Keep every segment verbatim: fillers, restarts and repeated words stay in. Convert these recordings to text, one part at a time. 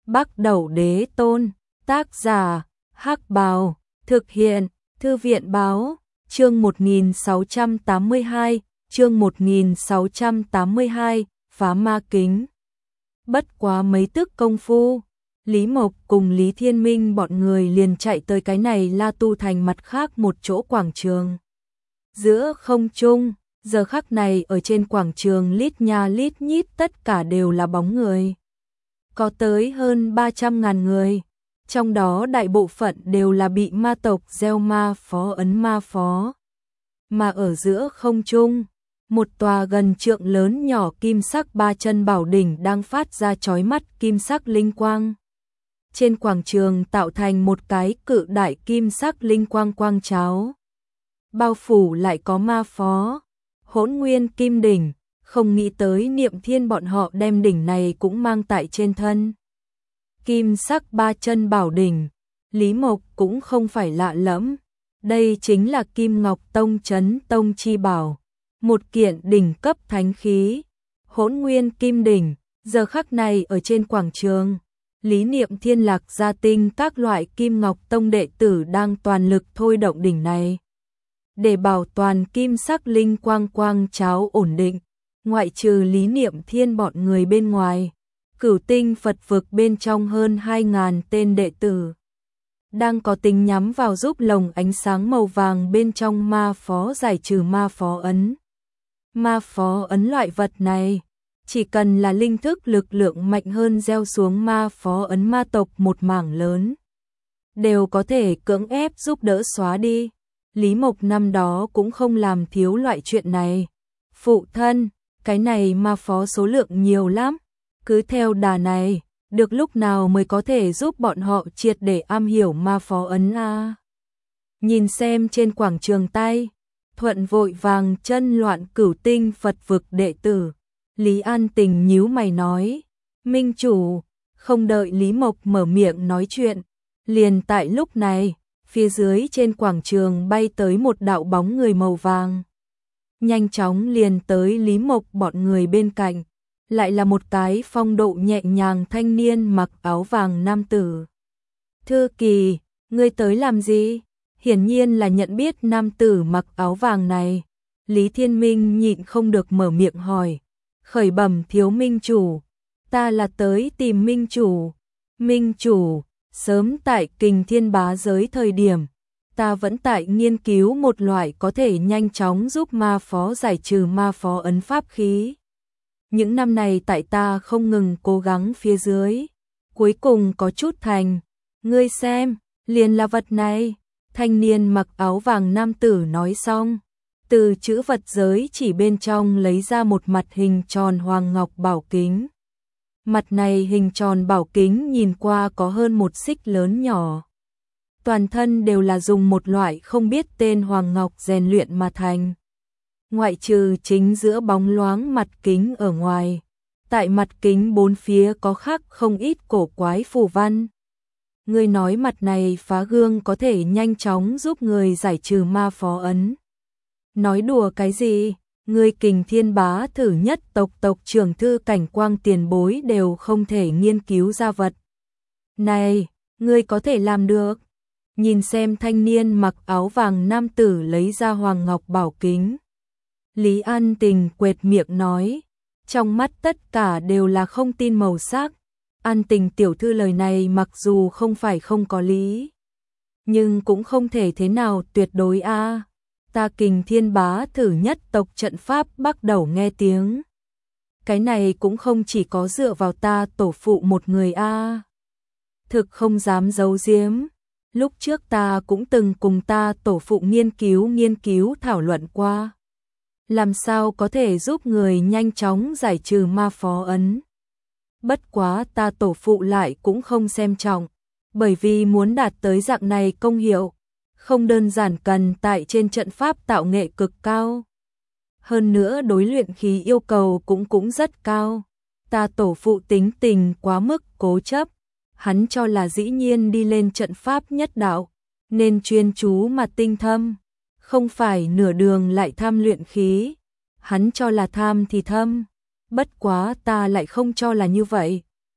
Bắc Đẩu Đế Tôn, tác giả, Hắc Bào, thực hiện, Thư viện Báo, chương một nghìn sáu trăm tám mươi hai, chương một nghìn sáu trăm tám mươi hai, phá ma kính. Bất quá mấy tức công phu, Lý Mộc cùng Lý Thiên Minh bọn người liền chạy tới cái này La Tu Thành mặt khác một chỗ quảng trường. Giữa không trung, giờ khắc này ở trên quảng trường lít nha lít nhít tất cả đều là bóng người. Có tới hơn ba trăm ngàn người, trong đó đại bộ phận đều là bị ma tộc gieo ma phó ấn ma phó. Mà ở giữa không trung, một tòa gần trượng lớn nhỏ kim sắc ba chân bảo đỉnh đang phát ra chói mắt kim sắc linh quang. Trên quảng trường tạo thành một cái cự đại kim sắc linh quang quang cháo. Bao phủ lại có ma phó, Hỗn Nguyên Kim Đỉnh, không nghĩ tới Niệm Thiên bọn họ đem đỉnh này cũng mang tại trên thân. Kim sắc ba chân bảo đỉnh, Lý Mộc cũng không phải lạ lẫm, đây chính là Kim Ngọc Tông Chấn Tông chi bảo, một kiện đỉnh cấp thánh khí. Hỗn Nguyên Kim Đỉnh, giờ khắc này ở trên quảng trường, Lý Niệm Thiên Lạc Gia Tinh các loại Kim Ngọc Tông đệ tử đang toàn lực thôi động đỉnh này. Để bảo toàn kim sắc linh quang quang cháo ổn định, ngoại trừ Lý Niệm Thiên bọn người bên ngoài, Cửu Tinh Phật vực bên trong hơn hai ngàn tên đệ tử đang có tính nhắm vào giúp lồng ánh sáng màu vàng bên trong ma phó giải trừ ma phó ấn. Ma phó ấn loại vật này, chỉ cần là linh thức lực lượng mạnh hơn gieo xuống ma phó ấn ma tộc một mảng lớn, đều có thể cưỡng ép giúp đỡ xóa đi. Lý Mộc năm đó cũng không làm thiếu loại chuyện này. Phụ thân, cái này ma phó số lượng nhiều lắm, cứ theo đà này, được lúc nào mới có thể giúp bọn họ triệt để am hiểu ma phó ấn a? Nhìn xem trên quảng trường tay, thuận vội vàng chân loạn Cửu Tinh Phật vực đệ tử, Lý An Tình nhíu mày nói, Minh chủ, không đợi Lý Mộc mở miệng nói chuyện, liền tại lúc này, phía dưới trên quảng trường bay tới một đạo bóng người màu vàng. Nhanh chóng liền tới Lý Mộc bọn người bên cạnh, lại là một cái phong độ nhẹ nhàng thanh niên mặc áo vàng nam tử. Thư Kỳ, ngươi tới làm gì? Hiển nhiên là nhận biết nam tử mặc áo vàng này. Lý Thiên Minh nhịn không được mở miệng hỏi, khởi bẩm thiếu minh chủ, ta là tới tìm minh chủ. Minh chủ, sớm tại Kình Thiên Bá giới thời điểm, ta vẫn tại nghiên cứu một loại có thể nhanh chóng giúp ma phó giải trừ ma phó ấn pháp khí. Những năm này tại ta không ngừng cố gắng phía dưới, cuối cùng có chút thành. Ngươi xem, liền là vật này. Thanh niên mặc áo vàng nam tử nói xong, từ chữ vật giới chỉ bên trong lấy ra một mặt hình tròn hoàng ngọc bảo kính. Mặt này hình tròn bảo kính nhìn qua có hơn một xích lớn nhỏ. Toàn thân đều là dùng một loại không biết tên hoàng ngọc rèn luyện mà thành. Ngoại trừ chính giữa bóng loáng mặt kính ở ngoài, tại mặt kính bốn phía có khắc không ít cổ quái phù văn. Ngươi nói mặt này phá gương có thể nhanh chóng giúp người giải trừ ma phó ấn. Nói đùa cái gì? Ngươi Kình Thiên Bá thử nhất tộc tộc trưởng Thư Cảnh Quang tiền bối đều không thể nghiên cứu ra vật này, ngươi có thể làm được? Nhìn xem thanh niên mặc áo vàng nam tử lấy ra hoàng ngọc bảo kính, Lý An Tình quệt miệng nói, trong mắt tất cả đều là không tin màu sắc. An Tình tiểu thư lời này mặc dù không phải không có lý, nhưng cũng không thể thế nào tuyệt đối a. À. Ta Kình Thiên Bá thử nhất tộc trận pháp bắt đầu nghe tiếng. Cái này cũng không chỉ có dựa vào ta tổ phụ một người a. À. Thực không dám giấu giếm, lúc trước ta cũng từng cùng ta tổ phụ nghiên cứu nghiên cứu thảo luận qua. Làm sao có thể giúp người nhanh chóng giải trừ ma phó ấn. Bất quá ta tổ phụ lại cũng không xem trọng, bởi vì muốn đạt tới dạng này công hiệu, không đơn giản cần tại trên trận pháp tạo nghệ cực cao. Hơn nữa đối luyện khí yêu cầu cũng cũng rất cao. Ta tổ phụ tính tình quá mức cố chấp, hắn cho là dĩ nhiên đi lên trận pháp nhất đạo, nên chuyên chú mà tinh thâm, không phải nửa đường lại tham luyện khí. Hắn cho là tham thì thâm, bất quá ta lại không cho là như vậy.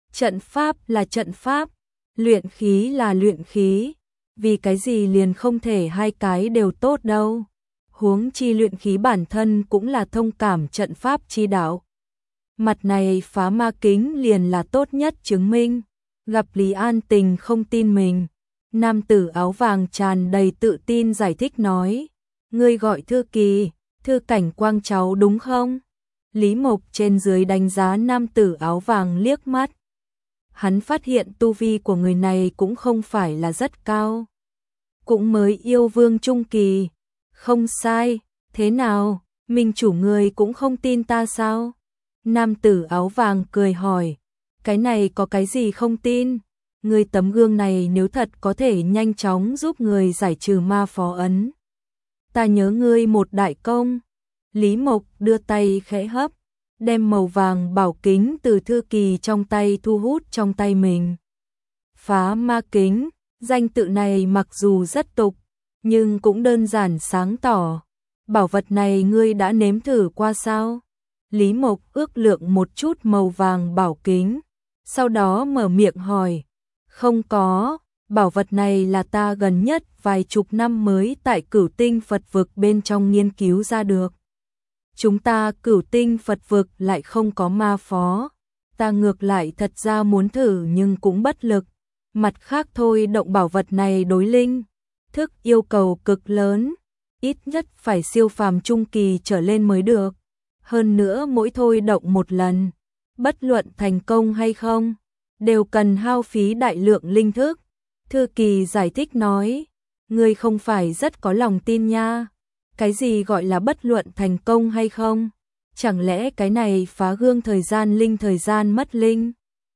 Trận pháp là trận pháp, luyện khí là luyện khí, vì cái gì liền không thể hai cái đều tốt đâu. Huống chi luyện khí bản thân cũng là thông cảm trận pháp chi đạo. Mặt này phá ma kính liền là tốt nhất chứng minh. Gặp Lý An Tình không tin mình, nam tử áo vàng tràn đầy tự tin giải thích nói, ngươi gọi Thư Kỳ, Thư Cảnh Quang cháu đúng không? Lý Mộc trên dưới đánh giá nam tử áo vàng liếc mắt. Hắn phát hiện tu vi của người này cũng không phải là rất cao. Cũng mới yêu vương trung kỳ. Không sai, thế nào, mình chủ người cũng không tin ta sao? Nam tử áo vàng cười hỏi, cái này có cái gì không tin? Người tấm gương này nếu thật có thể nhanh chóng giúp người giải trừ ma phó ấn. Ta nhớ ngươi một đại công. Lý Mộc đưa tay khẽ hấp, đem màu vàng bảo kính từ Thư Kỳ trong tay thu hút trong tay mình. Phá ma kính, danh tự này mặc dù rất tục, nhưng cũng đơn giản sáng tỏ. Bảo vật này ngươi đã nếm thử qua sao? Lý Mộc ước lượng một chút màu vàng bảo kính, sau đó mở miệng hỏi. Không có, bảo vật này là ta gần nhất vài chục năm mới tại Cửu Tinh Phật vực bên trong nghiên cứu ra được. Chúng ta Cửu Tinh Phật vực lại không có ma phó, ta ngược lại thật ra muốn thử nhưng cũng bất lực. Mặt khác thôi động bảo vật này đối linh thức yêu cầu cực lớn, ít nhất phải siêu phàm trung kỳ trở lên mới được. Hơn nữa mỗi thôi động một lần, bất luận thành công hay không, đều cần hao phí đại lượng linh thức. Thư Kỳ giải thích nói, ngươi không phải rất có lòng tin nha. Cái gì gọi là bất luận thành công hay không? Chẳng lẽ cái này phá gương thời gian linh thời gian mất linh?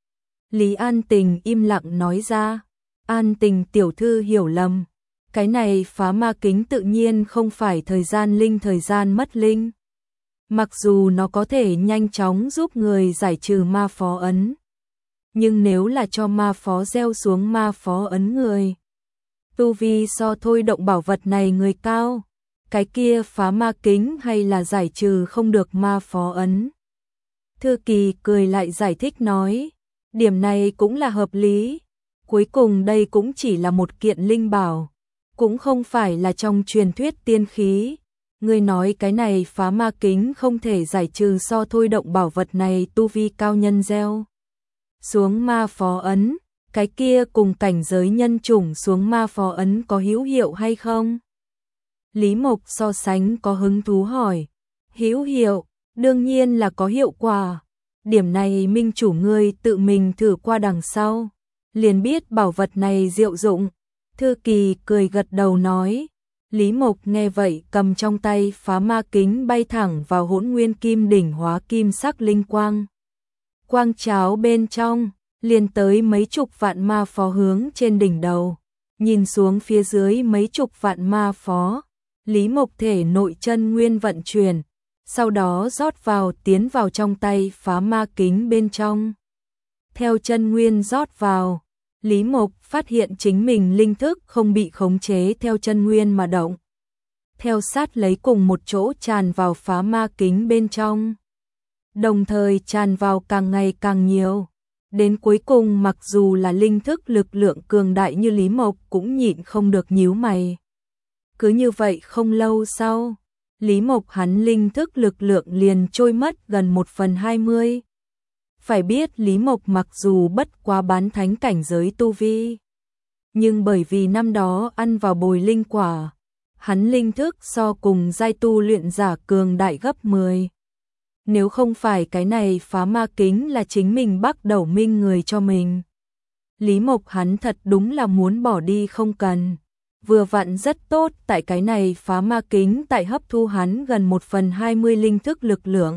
Lý An Tình im lặng nói ra. An Tình tiểu thư hiểu lầm. Cái này phá ma kính tự nhiên không phải thời gian linh thời gian mất linh. Mặc dù nó có thể nhanh chóng giúp người giải trừ ma phó ấn, nhưng nếu là cho ma phó gieo xuống ma phó ấn người, tu vi so thôi động bảo vật này người cao, cái kia phá ma kính hay là giải trừ không được ma phó ấn. Thư Kỳ cười lại giải thích nói, điểm này cũng là hợp lý. Cuối cùng đây cũng chỉ là một kiện linh bảo, cũng không phải là trong truyền thuyết tiên khí. Ngươi nói cái này phá ma kính không thể giải trừ so thôi động bảo vật này tu vi cao nhân gieo xuống ma phó ấn, cái kia cùng cảnh giới nhân chủng xuống ma phó ấn có hữu hiệu hay không? Lý Mộc so sánh có hứng thú hỏi. Hữu hiệu, đương nhiên là có hiệu quả. Điểm này minh chủ ngươi tự mình thử qua đằng sau, liền biết bảo vật này diệu dụng. Thư Kỳ cười gật đầu nói. Lý Mộc nghe vậy cầm trong tay phá ma kính bay thẳng vào hỗn nguyên kim đỉnh hóa kim sắc linh quang. Quang cháo bên trong, liền tới mấy chục vạn ma phó hướng trên đỉnh đầu. Nhìn xuống phía dưới mấy chục vạn ma phó, Lý Mộc thể nội chân nguyên vận chuyển, sau đó rót vào tiến vào trong tay phá ma kính bên trong. Theo chân nguyên rót vào, Lý Mộc phát hiện chính mình linh thức không bị khống chế theo chân nguyên mà động. Theo sát lấy cùng một chỗ tràn vào phá ma kính bên trong. Đồng thời tràn vào càng ngày càng nhiều. Đến cuối cùng mặc dù là linh thức lực lượng cường đại như Lý Mộc cũng nhịn không được nhíu mày. Cứ như vậy không lâu sau, Lý Mộc hắn linh thức lực lượng liền trôi mất gần một phần hai mươi. Phải biết Lý Mộc mặc dù bất quá bán thánh cảnh giới tu vi, nhưng bởi vì năm đó ăn vào bồi linh quả, hắn linh thức so cùng giai tu luyện giả cường đại gấp mười. Nếu không phải cái này phá ma kính là chính mình bắt đầu minh người cho mình, Lý Mộc hắn thật đúng là muốn bỏ đi không cần. Vừa vặn rất tốt tại cái này phá ma kính tại hấp thu hắn gần một phần hai mươi linh thức lực lượng.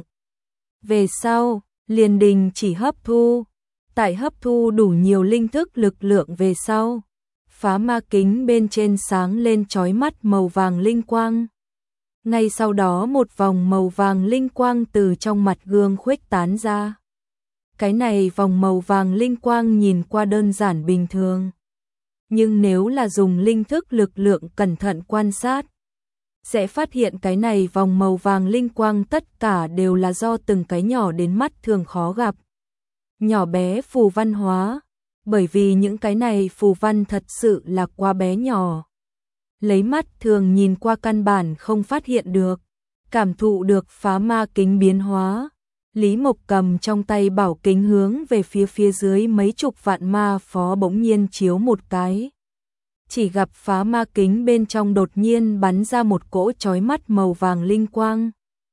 Về sau, liền đình chỉ hấp thu. Tại hấp thu đủ nhiều linh thức lực lượng về sau, phá ma kính bên trên sáng lên chói mắt màu vàng linh quang. Ngay sau đó một vòng màu vàng linh quang từ trong mặt gương khuếch tán ra. Cái này vòng màu vàng linh quang nhìn qua đơn giản bình thường, nhưng nếu là dùng linh thức lực lượng cẩn thận quan sát, sẽ phát hiện cái này vòng màu vàng linh quang tất cả đều là do từng cái nhỏ đến mắt thường khó gặp. nhỏ bé phù văn hóa, bởi vì những cái này phù văn thật sự là quá bé nhỏ. Lấy mắt thường nhìn qua căn bản không phát hiện được, cảm thụ được phá ma kính biến hóa. Lý Mộc cầm trong tay bảo kính hướng về phía phía dưới mấy chục vạn ma phó bỗng nhiên chiếu một cái. Chỉ gặp phá ma kính bên trong đột nhiên bắn ra một cỗ chói mắt màu vàng linh quang.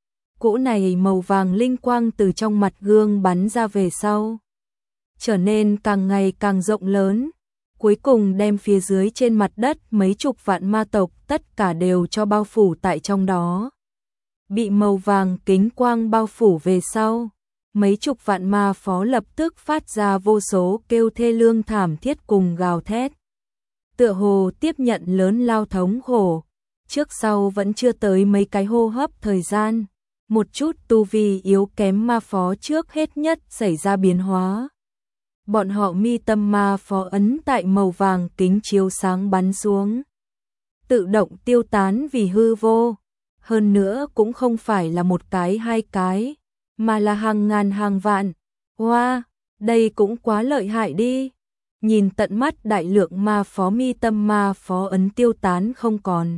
Cỗ này màu vàng linh quang từ trong mặt gương bắn ra về sau, trở nên càng ngày càng rộng lớn, cuối cùng đem phía dưới trên mặt đất mấy chục vạn ma tộc tất cả đều cho bao phủ tại trong đó. Bị màu vàng kính quang bao phủ về sau, mấy chục vạn ma phó lập tức phát ra vô số kêu thê lương thảm thiết cùng gào thét. Tựa hồ tiếp nhận lớn lao thống khổ, trước sau vẫn chưa tới mấy cái hô hấp thời gian, một chút tu vi yếu kém ma phó trước hết nhất xảy ra biến hóa. Bọn họ mi tâm ma phó ấn tại màu vàng kính chiếu sáng bắn xuống, tự động tiêu tán vì hư vô. Hơn nữa cũng không phải là một cái hai cái, mà là hàng ngàn hàng vạn. Wow, đây cũng quá lợi hại đi. Nhìn tận mắt đại lượng ma phó mi tâm ma phó ấn tiêu tán không còn.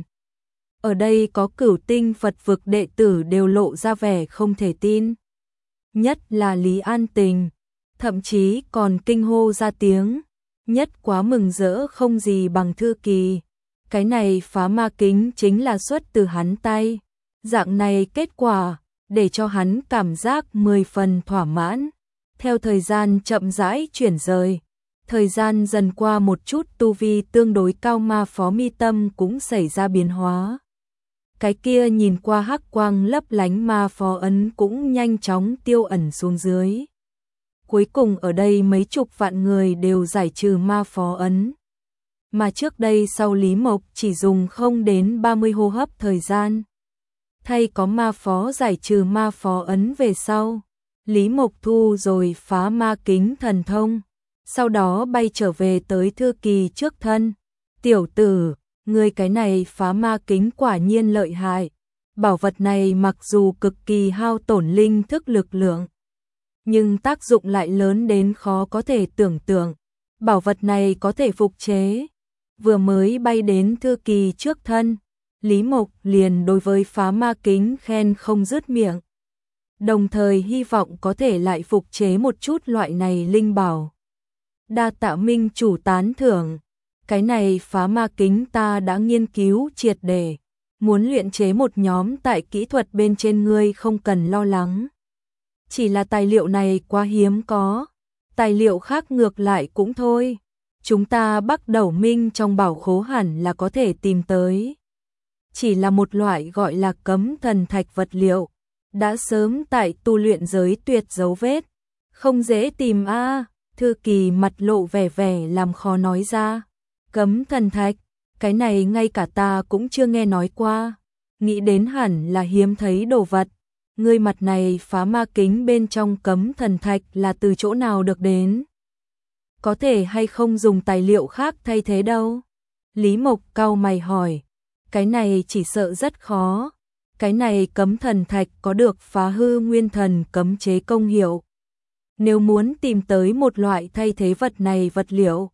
Ở đây có cửu tinh Phật vực đệ tử đều lộ ra vẻ không thể tin. Nhất là Lý An Tình, thậm chí còn kinh hô ra tiếng, nhất quá mừng rỡ không gì bằng Thư Kỳ. Cái này phá ma kính chính là xuất từ hắn tay. Dạng này kết quả, để cho hắn cảm giác mười phần thỏa mãn. Theo thời gian chậm rãi chuyển rời, thời gian dần qua một chút tu vi tương đối cao ma phó mi tâm cũng xảy ra biến hóa. Cái kia nhìn qua hắc quang lấp lánh ma phó ấn cũng nhanh chóng tiêu ẩn xuống dưới. Cuối cùng ở đây mấy chục vạn người đều giải trừ ma phó ấn. Mà trước đây sau Lý Mộc chỉ dùng không đến ba mươi hô hấp thời gian. Thay có ma phó giải trừ ma phó ấn về sau, Lý Mộc thu rồi phá ma kính thần thông, sau đó bay trở về tới Thư Kỳ trước thân. Tiểu tử, ngươi cái này phá ma kính quả nhiên lợi hại. Bảo vật này mặc dù cực kỳ hao tổn linh thức lực lượng, nhưng tác dụng lại lớn đến khó có thể tưởng tượng. Bảo vật này có thể phục chế. Vừa mới bay đến Thư Kỳ trước thân, Lý Mộc liền đối với phá ma kính khen không dứt miệng. Đồng thời hy vọng có thể lại phục chế một chút loại này linh bảo. Đa tạ minh chủ tán thưởng, cái này phá ma kính ta đã nghiên cứu triệt để, muốn luyện chế một nhóm tại kỹ thuật bên trên ngươi không cần lo lắng. Chỉ là tài liệu này quá hiếm có, tài liệu khác ngược lại cũng thôi. Chúng ta Bắc Đầu Minh trong bảo khố hẳn là có thể tìm tới. Chỉ là một loại gọi là cấm thần thạch vật liệu, đã sớm tại tu luyện giới tuyệt dấu vết, không dễ tìm a. À. Thư Kỳ mặt lộ vẻ vẻ làm khó nói ra. Cấm thần thạch, cái này ngay cả ta cũng chưa nghe nói qua, nghĩ đến hẳn là hiếm thấy đồ vật. Ngươi mặt này phá ma kính bên trong cấm thần thạch là từ chỗ nào được đến? Có thể hay không dùng tài liệu khác thay thế đâu? Lý Mộc cau mày hỏi. Cái này chỉ sợ rất khó. Cái này cấm thần thạch có được phá hư nguyên thần cấm chế công hiệu. Nếu muốn tìm tới một loại thay thế vật này vật liệu,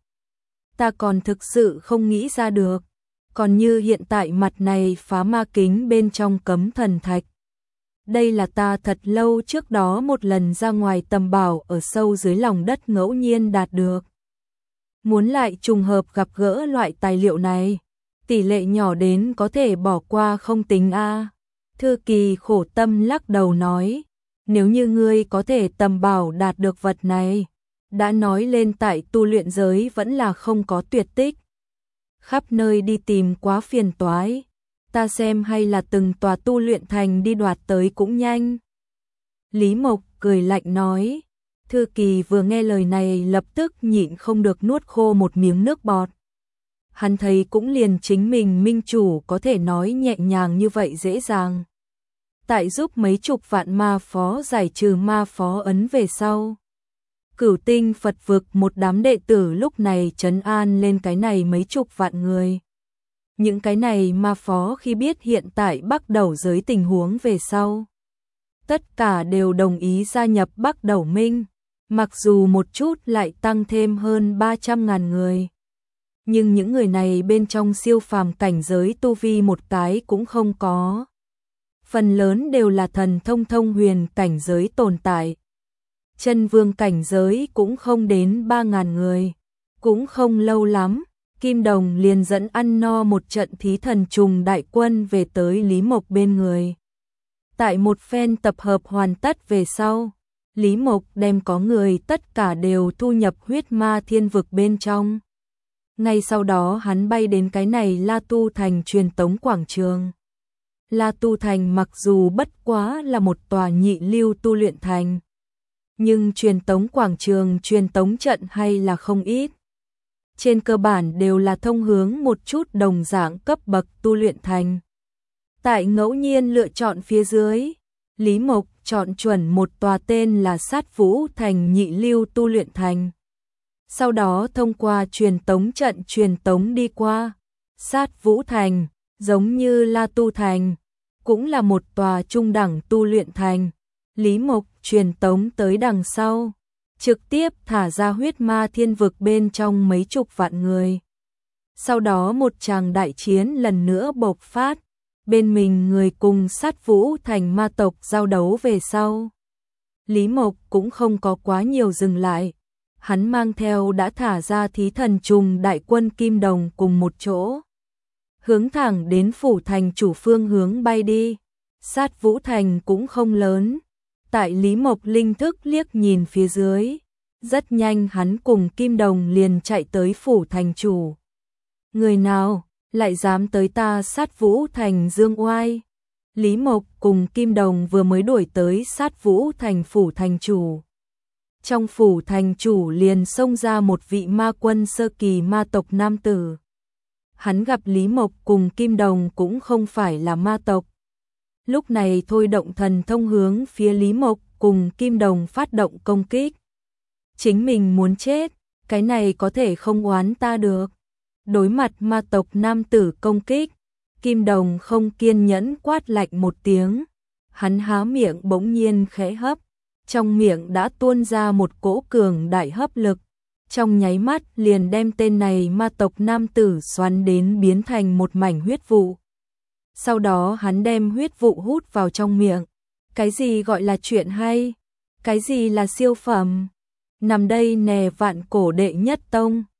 ta còn thực sự không nghĩ ra được. Còn như hiện tại mặt này phá ma kính bên trong cấm thần thạch. Đây là ta thật lâu trước đó một lần ra ngoài tầm bảo ở sâu dưới lòng đất ngẫu nhiên đạt được. Muốn lại trùng hợp gặp gỡ loại tài liệu này, tỷ lệ nhỏ đến có thể bỏ qua không tính a. Thư Kỳ khổ tâm lắc đầu nói, nếu như ngươi có thể tầm bảo đạt được vật này, đã nói lên tại tu luyện giới vẫn là không có tuyệt tích. Khắp nơi đi tìm quá phiền toái, ta xem hay là từng tòa tu luyện thành đi đoạt tới cũng nhanh. Lý Mộc cười lạnh nói. Thư Kỳ vừa nghe lời này lập tức nhịn không được nuốt khô một miếng nước bọt. Hắn thấy cũng liền chính mình minh chủ có thể nói nhẹ nhàng như vậy dễ dàng. Tại giúp mấy chục vạn ma phó giải trừ ma phó ấn về sau. Cửu tinh Phật vực một đám đệ tử lúc này trấn an lên cái này mấy chục vạn người. Những cái này ma phó khi biết hiện tại Bắc Đầu giới tình huống về sau, tất cả đều đồng ý gia nhập Bắc Đầu Minh. Mặc dù một chút lại tăng thêm hơn ba trăm ngàn người. Nhưng những người này bên trong siêu phàm cảnh giới tu vi một cái cũng không có. Phần lớn đều là thần thông thông huyền cảnh giới tồn tại. Chân vương cảnh giới cũng không đến ba ngàn người. Cũng không lâu lắm, Kim Đồng liền dẫn ăn no một trận thí thần trùng đại quân về tới Lý Mộc bên người. Tại một phen tập hợp hoàn tất về sau, Lý Mộc đem có người tất cả đều thu nhập huyết ma thiên vực bên trong. Ngay sau đó hắn bay đến cái này La Tu Thành truyền tống quảng trường. La Tu Thành mặc dù bất quá là một tòa nhị lưu tu luyện thành, nhưng truyền tống quảng trường truyền tống trận hay là không ít. Trên cơ bản đều là thông hướng một chút đồng dạng cấp bậc tu luyện thành. Tại ngẫu nhiên lựa chọn phía dưới, Lý Mộc chọn chuẩn một tòa tên là Sát Vũ Thành nhị lưu tu luyện thành. Sau đó thông qua truyền tống trận truyền tống đi qua. Sát Vũ Thành, giống như La Tu Thành, cũng là một tòa trung đẳng tu luyện thành. Lý Mộc truyền tống tới đằng sau, trực tiếp thả ra huyết ma thiên vực bên trong mấy chục vạn người. Sau đó một tràng đại chiến lần nữa bộc phát, bên mình người cùng Sát Vũ Thành ma tộc giao đấu về sau. Lý Mộc cũng không có quá nhiều dừng lại, hắn mang theo đã thả ra thí thần trùng đại quân Kim Đồng cùng một chỗ. Hướng thẳng đến phủ thành chủ phương hướng bay đi. Sát Vũ Thành cũng không lớn. Tại Lý Mộc linh thức liếc nhìn phía dưới, rất nhanh hắn cùng Kim Đồng liền chạy tới phủ thành chủ. Người nào lại dám tới ta Sát Vũ Thành dương oai? Lý Mộc cùng Kim Đồng vừa mới đuổi tới Sát Vũ Thành phủ thành chủ. Trong phủ thành chủ liền xông ra một vị ma quân sơ kỳ ma tộc nam tử. Hắn gặp Lý Mộc cùng Kim Đồng cũng không phải là ma tộc. Lúc này thôi động thần thông hướng phía Lý Mộc cùng Kim Đồng phát động công kích. Chính mình muốn chết, cái này có thể không oán ta được. Đối mặt ma tộc nam tử công kích, Kim Đồng không kiên nhẫn quát lạnh một tiếng. Hắn há miệng bỗng nhiên khẽ hấp, trong miệng đã tuôn ra một cỗ cường đại hấp lực. Trong nháy mắt liền đem tên này ma tộc nam tử xoắn đến biến thành một mảnh huyết vụ. Sau đó hắn đem huyết vụ hút vào trong miệng. Cái gì gọi là chuyện hay? Cái gì là siêu phẩm? Nằm đây nè vạn cổ đệ nhất tông.